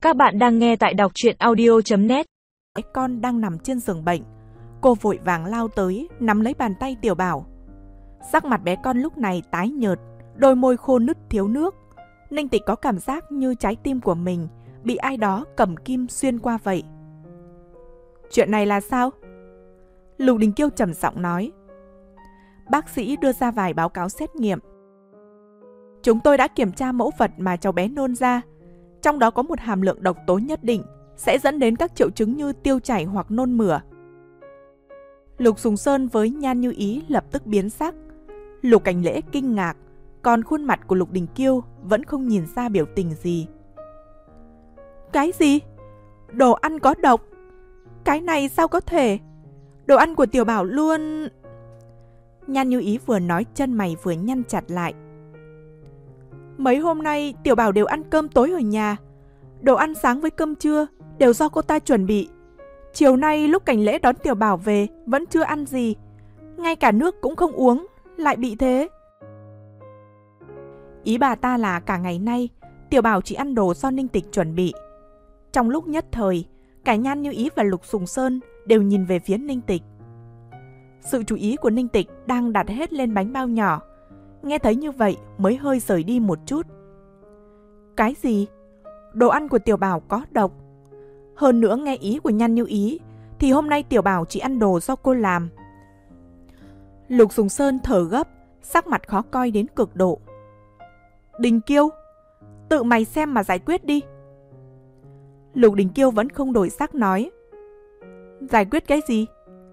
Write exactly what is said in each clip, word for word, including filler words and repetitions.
Các bạn đang nghe tại đọc truyện audio chấm net. Con đang nằm trên giường bệnh. Cô vội vàng lao tới, nắm lấy bàn tay Tiểu Bảo. Sắc mặt bé con lúc này tái nhợt, đôi môi khô nứt thiếu nước. Ninh Tịch có cảm giác như trái tim của mình bị ai đó cầm kim xuyên qua vậy. Chuyện này là sao? Lục Đình Kiêu trầm giọng nói. Bác sĩ đưa ra vài báo cáo xét nghiệm. Chúng tôi đã kiểm tra mẫu vật mà cháu bé nôn ra. Trong đó có một hàm lượng độc tố nhất định sẽ dẫn đến các triệu chứng như tiêu chảy hoặc nôn mửa. Lục Sùng Sơn với Nhan Như Ý lập tức biến sắc. Lục Cảnh Lễ kinh ngạc, còn khuôn mặt của Lục Đình Kiêu vẫn không nhìn ra biểu tình gì. Cái gì? Đồ ăn có độc? Cái này sao có thể? Đồ ăn của Tiểu Bảo luôn... Nhan Như Ý vừa nói chân mày vừa nhăn chặt lại. Mấy hôm nay Tiểu Bảo đều ăn cơm tối ở nhà. Đồ ăn sáng với cơm trưa đều do cô ta chuẩn bị. Chiều nay lúc Cảnh Lễ đón Tiểu Bảo về vẫn chưa ăn gì. Ngay cả nước cũng không uống, lại bị thế. Ý bà ta là cả ngày nay Tiểu Bảo chỉ ăn đồ do Ninh Tịch chuẩn bị. Trong lúc nhất thời, cả Nhan Như Ý và Lục Sùng Sơn đều nhìn về phía Ninh Tịch. Sự chú ý của Ninh Tịch đang đặt hết lên bánh bao nhỏ. Nghe thấy như vậy mới hơi rời đi một chút. Cái gì? Đồ ăn của Tiểu Bảo có độc? Hơn nữa nghe ý của Nhan Như Ý thì hôm nay Tiểu Bảo chỉ ăn đồ do cô làm. Lục Sùng Sơn thở gấp, sắc mặt khó coi đến cực độ. Đình Kiêu, tự mày xem mà giải quyết đi. Lục Đình Kiêu vẫn không đổi sắc nói. Giải quyết cái gì?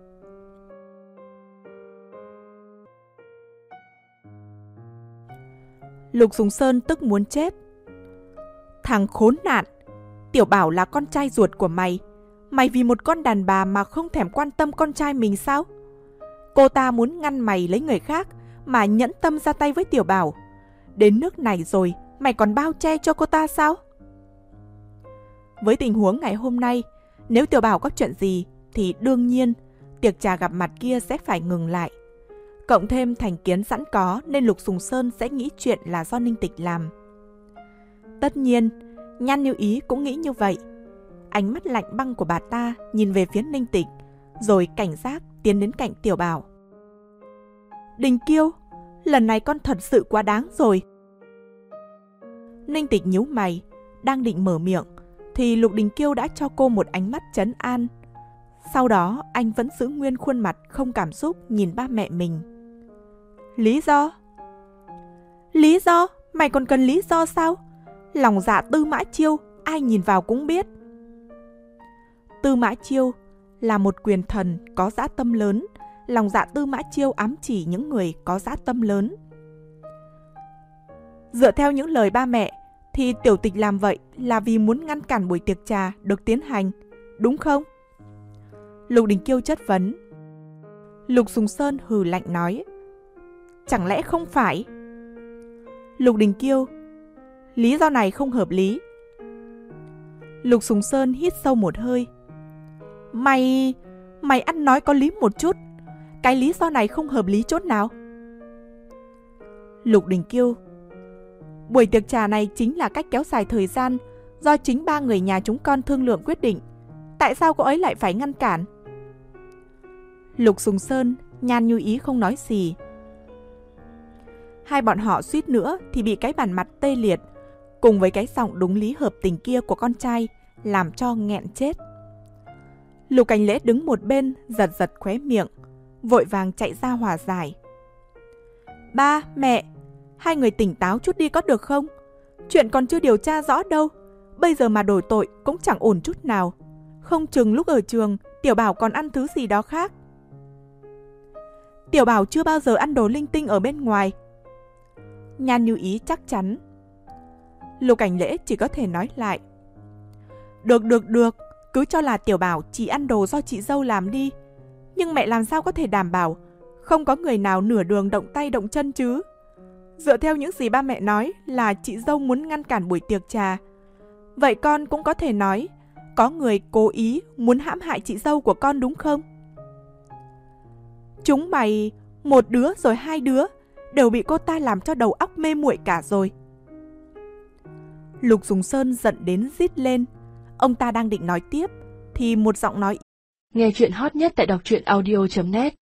Lục Sùng Sơn tức muốn chết. Thằng khốn nạn, Tiểu Bảo là con trai ruột của mày. Mày vì một con đàn bà mà không thèm quan tâm con trai mình sao? Cô ta muốn ngăn mày lấy người khác mà nhẫn tâm ra tay với Tiểu Bảo. Đến nước này rồi, mày còn bao che cho cô ta sao? Với tình huống ngày hôm nay, nếu Tiểu Bảo có chuyện gì thì đương nhiên tiệc trà gặp mặt kia sẽ phải ngừng lại. Cộng thêm thành kiến sẵn có nên Lục Sùng Sơn sẽ nghĩ chuyện là do Ninh Tịch làm. Tất nhiên, Nhan Như Ý cũng nghĩ như vậy. Ánh mắt lạnh băng của bà ta nhìn về phía Ninh Tịch, rồi cảnh giác tiến đến cạnh Tiểu Bảo. Đình Kiêu, lần này con thật sự quá đáng rồi. Ninh Tịch nhíu mày, đang định mở miệng, thì Lục Đình Kiêu đã cho cô một ánh mắt trấn an. Sau đó anh vẫn giữ nguyên khuôn mặt không cảm xúc nhìn ba mẹ mình. Lý do? Lý do? Mày còn cần lý do sao? Lòng dạ Tư Mã Chiêu, ai nhìn vào cũng biết. Tư Mã Chiêu là một quyền thần có dã tâm lớn. Lòng dạ Tư Mã Chiêu ám chỉ những người có dã tâm lớn. Dựa theo những lời ba mẹ, thì Tiểu Tịch làm vậy là vì muốn ngăn cản buổi tiệc trà được tiến hành, đúng không? Lục Đình Kiêu chất vấn. Lục Sùng Sơn hừ lạnh nói. Chẳng lẽ không phải? Lục Đình Kiêu, lý do này không hợp lý. Lục Sùng Sơn hít sâu một hơi. Mày... Mày ăn nói có lý một chút. Cái lý do này không hợp lý chút nào. Lục Đình Kiêu, buổi tiệc trà này chính là cách kéo dài thời gian do chính ba người nhà chúng con thương lượng quyết định. Tại sao cô ấy lại phải ngăn cản? Lục Sùng Sơn, Nhan Như Ý không nói gì. Hai bọn họ suýt nữa thì bị cái bản mặt tê liệt cùng với cái giọng đúng lý hợp tình kia của con trai làm cho nghẹn chết. Lục Cảnh Lễ đứng một bên giật giật khóe miệng, vội vàng chạy ra hòa giải. Ba, mẹ, hai người tỉnh táo chút đi có được không? Chuyện còn chưa điều tra rõ đâu. Bây giờ mà đổi tội cũng chẳng ổn chút nào. Không chừng lúc ở trường Tiểu Bảo còn ăn thứ gì đó khác. Tiểu Bảo chưa bao giờ ăn đồ linh tinh ở bên ngoài. Nhan Như Ý chắc chắn. Lục Cảnh Lễ chỉ có thể nói lại. Được được được, cứ cho là Tiểu Bảo chỉ ăn đồ do chị dâu làm đi. Nhưng mẹ làm sao có thể đảm bảo không có người nào nửa đường động tay động chân chứ? Dựa theo những gì ba mẹ nói là chị dâu muốn ngăn cản buổi tiệc trà. Vậy con cũng có thể nói có người cố ý muốn hãm hại chị dâu của con đúng không? Chúng mày, một đứa rồi hai đứa, đều bị cô ta làm cho đầu óc mê muội cả rồi. Lục Sùng Sơn giận đến rít lên, Ông ta đang định nói tiếp, thì một giọng nói. Nghe chuyện hot nhất tại đọc truyện audio chấm net